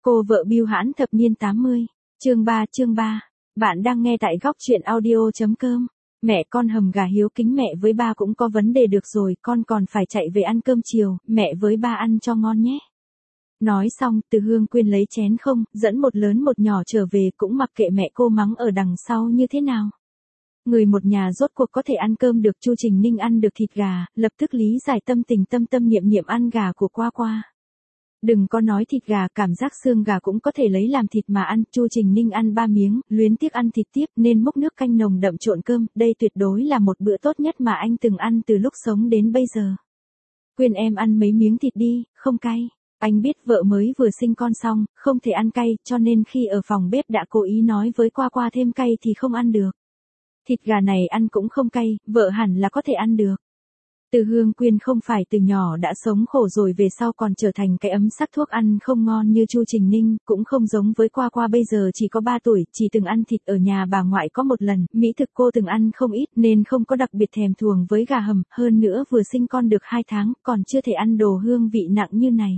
Cô vợ bưu hãn thập niên 80. Chương 3. Bạn đang nghe tại góc truyện audio.com. Mẹ con hầm gà hiếu kính mẹ với ba cũng có vấn đề được rồi, con còn phải chạy về ăn cơm chiều, mẹ với ba ăn cho ngon nhé. Nói xong, Từ Hương Quyên lấy chén không, dẫn một lớn một nhỏ trở về, cũng mặc kệ mẹ cô mắng ở đằng sau như thế nào. Người một nhà rốt cuộc có thể ăn cơm được. Chu Trình Ninh ăn được thịt gà, lập tức lý giải tâm tình tâm niệm ăn gà của Qua Qua. Đừng có nói thịt gà, cảm giác xương gà cũng có thể lấy làm thịt mà ăn. Chu Trình Ninh ăn 3 miếng, luyến tiếc ăn thịt tiếp nên múc nước canh nồng đậm trộn cơm. Đây tuyệt đối là một bữa tốt nhất mà anh từng ăn từ lúc sống đến bây giờ. Quyên em ăn mấy miếng thịt đi, không cay. Anh biết vợ mới vừa sinh con xong, không thể ăn cay, cho nên khi ở phòng bếp đã cố ý nói với Qua Qua thêm cay thì không ăn được. Thịt gà này ăn cũng không cay, vợ hẳn là có thể ăn được. Từ Hương Quyên không phải từ nhỏ đã sống khổ rồi về sau còn trở thành cái ấm sắc thuốc ăn không ngon như Chu Trình Ninh, cũng không giống với Qua Qua bây giờ chỉ có 3 tuổi, chỉ từng ăn thịt ở nhà bà ngoại có một lần, mỹ thực cô từng ăn không ít nên không có đặc biệt thèm thuồng với gà hầm, hơn nữa vừa sinh con được 2 tháng, còn chưa thể ăn đồ hương vị nặng như này.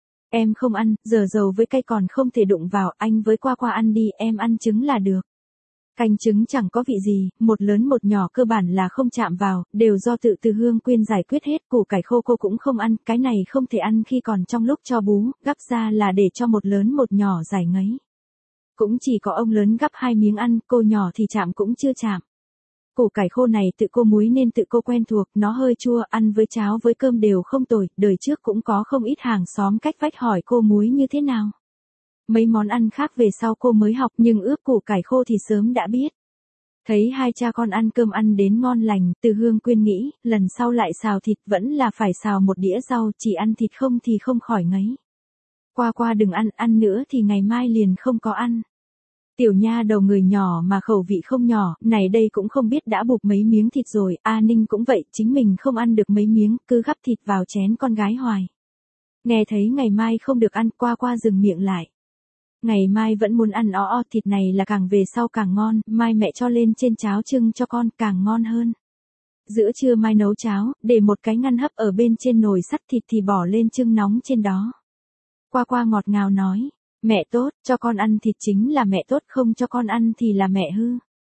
Em không ăn, giờ dầu với cay còn không thể đụng vào, anh với Qua Qua ăn đi, em ăn trứng là được. Canh trứng chẳng có vị gì, một lớn một nhỏ cơ bản là không chạm vào, đều do Từ Hương Quyên giải quyết hết. Củ cải khô cô cũng không ăn, cái này không thể ăn khi còn trong lúc cho bú, gắp ra là để cho một lớn một nhỏ giải ngấy. Cũng chỉ có ông lớn gắp 2 miếng ăn, cô nhỏ thì chạm cũng chưa chạm. Củ cải khô này tự cô muối nên tự cô quen thuộc, nó hơi chua, ăn với cháo với cơm đều không tồi, đời trước cũng có không ít hàng xóm cách vách hỏi cô muối như thế nào. Mấy món ăn khác về sau cô mới học, nhưng ướp củ cải khô thì sớm đã biết. Thấy hai cha con ăn cơm ăn đến ngon lành, Từ Hương Quyên nghĩ, lần sau lại xào thịt vẫn là phải xào một đĩa rau, chỉ ăn thịt không thì không khỏi ngấy. Qua Qua đừng ăn nữa thì ngày mai liền không có ăn. Tiểu nha đầu người nhỏ mà khẩu vị không nhỏ, này đây cũng không biết đã bục mấy miếng thịt rồi, A Ninh cũng vậy, chính mình không ăn được mấy miếng, cứ gắp thịt vào chén con gái hoài. Nghe thấy ngày mai không được ăn, Qua Qua dừng miệng lại. Ngày mai vẫn muốn ăn thịt này là càng về sau càng ngon, mai mẹ cho lên trên cháo trưng cho con càng ngon hơn. Giữa trưa mai nấu cháo, để một cái ngăn hấp ở bên trên nồi sắt, thịt thì bỏ lên trưng nóng trên đó. Qua Qua ngọt ngào nói, mẹ tốt, cho con ăn thịt chính là mẹ tốt, không cho con ăn thì là mẹ hư.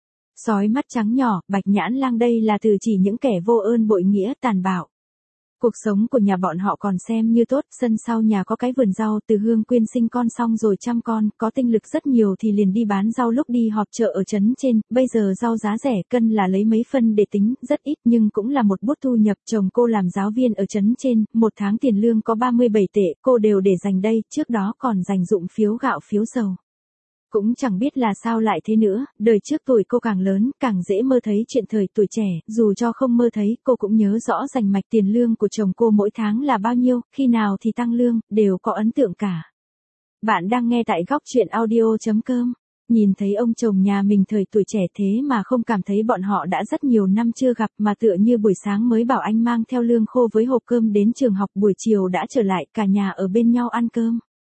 Sói mắt trắng nhỏ, Bạch Nhãn Lang đây là từ chỉ những kẻ vô ơn bội nghĩa tàn bạo. Cuộc sống của nhà bọn họ còn xem như tốt, sân sau nhà có cái vườn rau. Từ Hương Quyên sinh con xong rồi chăm con, có tinh lực rất nhiều thì liền đi bán rau lúc đi họp chợ ở trấn trên, bây giờ rau giá rẻ, cân là lấy mấy phân để tính, rất ít nhưng cũng là một bút thu nhập. Chồng cô làm giáo viên ở trấn trên, một tháng tiền lương có 37 tệ, cô đều để dành đây, trước đó còn dành dụng phiếu gạo phiếu dầu. Cũng chẳng biết là sao lại thế nữa, đời trước tuổi cô càng lớn, càng dễ mơ thấy chuyện thời tuổi trẻ, dù cho không mơ thấy, cô cũng nhớ rõ rành mạch tiền lương của chồng cô mỗi tháng là bao nhiêu, khi nào thì tăng lương, đều có ấn tượng cả. Bạn đang nghe tại góc truyện audio.com. Nhìn thấy ông chồng nhà mình thời tuổi trẻ thế mà không cảm thấy bọn họ đã rất nhiều năm chưa gặp, mà tựa như buổi sáng mới bảo anh mang theo lương khô với hộp cơm đến trường học, buổi chiều đã trở lại, cả nhà ở bên nhau ăn cơm.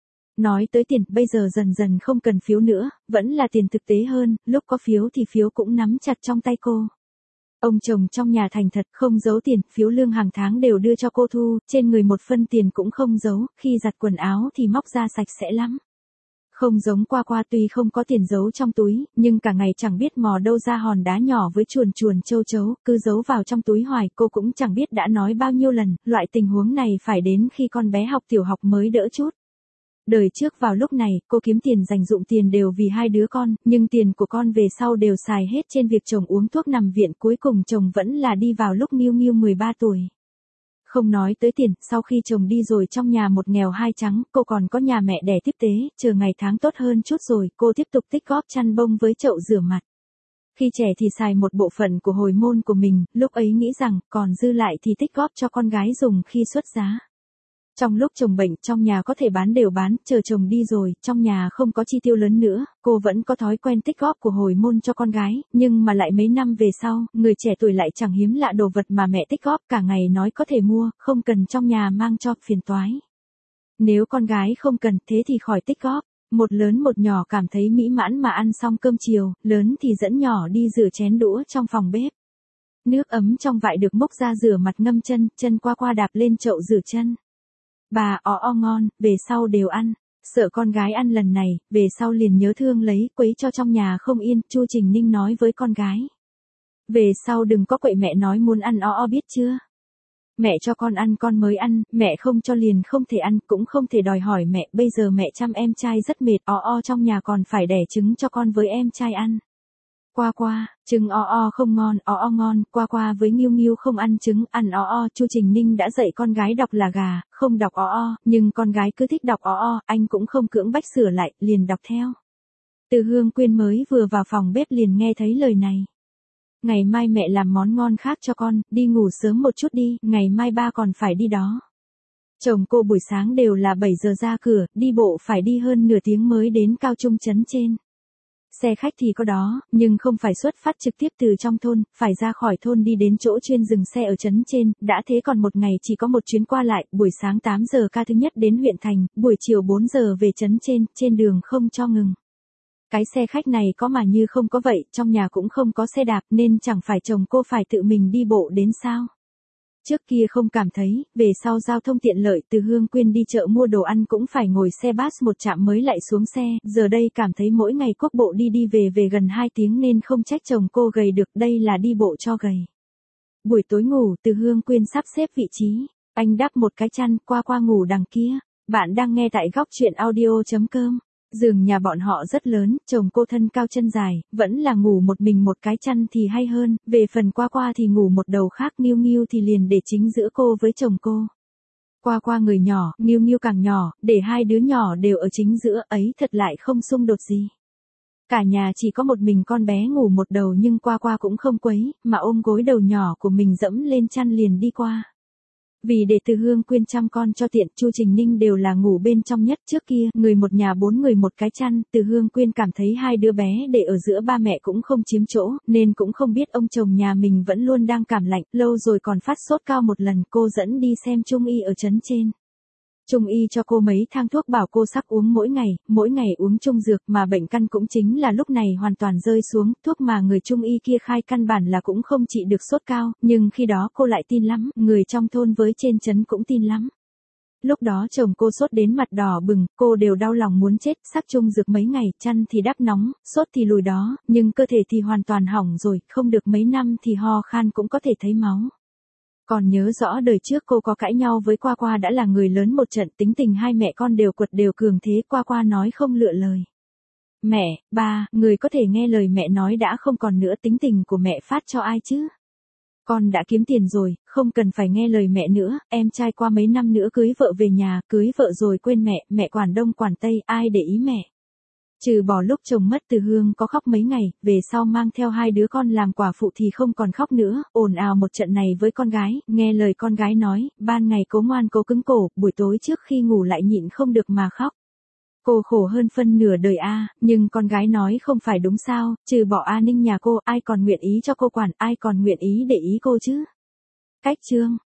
Nói tới tiền, bây giờ dần dần không cần phiếu nữa, vẫn là tiền thực tế hơn, lúc có phiếu thì phiếu cũng nắm chặt trong tay cô. Ông chồng trong nhà thành thật, không giấu tiền, phiếu lương hàng tháng đều đưa cho cô thu, trên người một phân tiền cũng không giấu, khi giặt quần áo thì móc ra sạch sẽ lắm. Không giống Qua Qua, tuy không có tiền giấu trong túi, nhưng cả ngày chẳng biết mò đâu ra hòn đá nhỏ với chuồn châu chấu, cứ giấu vào trong túi hoài. Cô cũng chẳng biết đã nói bao nhiêu lần, loại tình huống này phải đến khi con bé học tiểu học mới đỡ chút. Đời trước vào lúc này, cô kiếm tiền dành dụng tiền đều vì 2 đứa con, nhưng tiền của con về sau đều xài hết trên việc chồng uống thuốc nằm viện, cuối cùng chồng vẫn là đi vào lúc Nghiêu Nghiêu 13 tuổi. Không nói tới tiền, sau khi chồng đi rồi trong nhà một nghèo hai trắng, cô còn có nhà mẹ đẻ tiếp tế, chờ ngày tháng tốt hơn chút rồi, cô tiếp tục tích góp chăn bông với chậu rửa mặt. Khi trẻ thì xài một bộ phận của hồi môn của mình, lúc ấy nghĩ rằng, còn dư lại thì tích góp cho con gái dùng khi xuất giá. Trong lúc chồng bệnh, trong nhà có thể bán đều bán, chờ chồng đi rồi, trong nhà không có chi tiêu lớn nữa, cô vẫn có thói quen tích góp của hồi môn cho con gái, nhưng mà lại mấy năm về sau, người trẻ tuổi lại chẳng hiếm lạ đồ vật mà mẹ tích góp, cả ngày nói có thể mua, không cần trong nhà mang cho, phiền toái. Nếu con gái không cần, thế thì khỏi tích góp. Một lớn một nhỏ cảm thấy mỹ mãn mà ăn xong cơm chiều, lớn thì dẫn nhỏ đi rửa chén đũa trong phòng bếp. Nước ấm trong vại được múc ra rửa mặt ngâm chân, chân Qua Qua đạp lên chậu rửa chân. Bà ngon, về sau đều ăn. Sợ con gái ăn lần này, về sau liền nhớ thương lấy, quấy cho trong nhà không yên, Chu Trình Ninh nói với con gái. Về sau đừng có quậy mẹ nói muốn ăn biết chưa? Mẹ cho con ăn con mới ăn, mẹ không cho liền không thể ăn, cũng không thể đòi hỏi mẹ, bây giờ mẹ chăm em trai rất mệt, trong nhà còn phải đẻ trứng cho con với em trai ăn. Qua, trứng không ngon, ngon, qua với Nghiêu Nghiêu không ăn trứng, ăn Chu Trình Ninh đã dạy con gái đọc là gà, không đọc nhưng con gái cứ thích đọc anh cũng không cưỡng bách sửa lại, liền đọc theo. Từ Hương Quyên mới vừa vào phòng bếp liền nghe thấy lời này. Ngày mai mẹ làm món ngon khác cho con, đi ngủ sớm một chút đi, ngày mai ba còn phải đi đó. Chồng cô buổi sáng đều là 7 giờ ra cửa, đi bộ phải đi hơn nửa tiếng mới đến Cao Trung trấn trên. Xe khách thì có đó, nhưng không phải xuất phát trực tiếp từ trong thôn, phải ra khỏi thôn đi đến chỗ chuyên dừng xe ở trấn trên, đã thế còn một ngày chỉ có một chuyến qua lại, buổi sáng 8 giờ ca thứ nhất đến huyện thành, buổi chiều 4 giờ về trấn trên đường không cho ngừng. Cái xe khách này có mà như không có vậy, trong nhà cũng không có xe đạp nên chẳng phải chồng cô phải tự mình đi bộ đến sao. Trước kia không cảm thấy, về sau giao thông tiện lợi từ Hương Quyên đi chợ mua đồ ăn cũng phải ngồi xe bus một trạm mới lại xuống xe, giờ đây cảm thấy mỗi ngày quốc bộ đi về gần 2 tiếng nên không trách chồng cô gầy được, đây là đi bộ cho gầy. Buổi tối ngủ từ Hương Quyên sắp xếp vị trí, anh đắp một cái chăn qua ngủ đằng kia, bạn đang nghe tại góc truyện audio.com. Giường nhà bọn họ rất lớn, chồng cô thân cao chân dài, vẫn là ngủ một mình một cái chăn thì hay hơn, về phần qua thì ngủ một đầu khác, Nghiêu Nghiêu thì liền để chính giữa cô với chồng cô. Qua người nhỏ, Nghiêu Nghiêu càng nhỏ, để hai đứa nhỏ đều ở chính giữa ấy thật lại không xung đột gì. Cả nhà chỉ có một mình con bé ngủ một đầu nhưng qua cũng không quấy, mà ôm gối đầu nhỏ của mình dẫm lên chăn liền đi qua. Vì để từ Hương Quyên chăm con cho tiện, Chu Trình Ninh đều là ngủ bên trong nhất, trước kia, người một nhà 4 người một cái chăn, từ Hương Quyên cảm thấy hai đứa bé để ở giữa ba mẹ cũng không chiếm chỗ, nên cũng không biết ông chồng nhà mình vẫn luôn đang cảm lạnh, lâu rồi còn phát sốt cao một lần, cô dẫn đi xem trung y ở trấn trên. Trung y cho cô mấy thang thuốc bảo cô sắc uống mỗi ngày uống chung dược, mà bệnh căn cũng chính là lúc này hoàn toàn rơi xuống, thuốc mà người trung y kia khai căn bản là cũng không trị được sốt cao, nhưng khi đó cô lại tin lắm, người trong thôn với trên trấn cũng tin lắm. Lúc đó chồng cô sốt đến mặt đỏ bừng, cô đều đau lòng muốn chết, sắc chung dược mấy ngày, chăn thì đắp nóng, sốt thì lùi đó, nhưng cơ thể thì hoàn toàn hỏng rồi, không được mấy năm thì ho khan cũng có thể thấy máu. Còn nhớ rõ đời trước cô có cãi nhau với Qua đã là người lớn một trận, tính tình hai mẹ con đều quật đều cường thế, Qua nói không lựa lời. Mẹ, ba, người có thể nghe lời mẹ nói đã không còn nữa, tính tình của mẹ phát cho ai chứ? Con đã kiếm tiền rồi, không cần phải nghe lời mẹ nữa, em trai qua mấy năm nữa cưới vợ về nhà, cưới vợ rồi quên mẹ quản đông quản tây, ai để ý mẹ. Trừ bỏ lúc chồng mất từ Hương có khóc mấy ngày, về sau mang theo hai đứa con làm quả phụ thì không còn khóc nữa, ồn ào một trận này với con gái, nghe lời con gái nói, ban ngày cố ngoan cố cứng cổ, buổi tối trước khi ngủ lại nhịn không được mà khóc. Cô khổ hơn phân nửa đời nhưng con gái nói không phải đúng sao, trừ bỏ Ninh nhà cô, ai còn nguyện ý cho cô quản, ai còn nguyện ý để ý cô chứ. Cách chương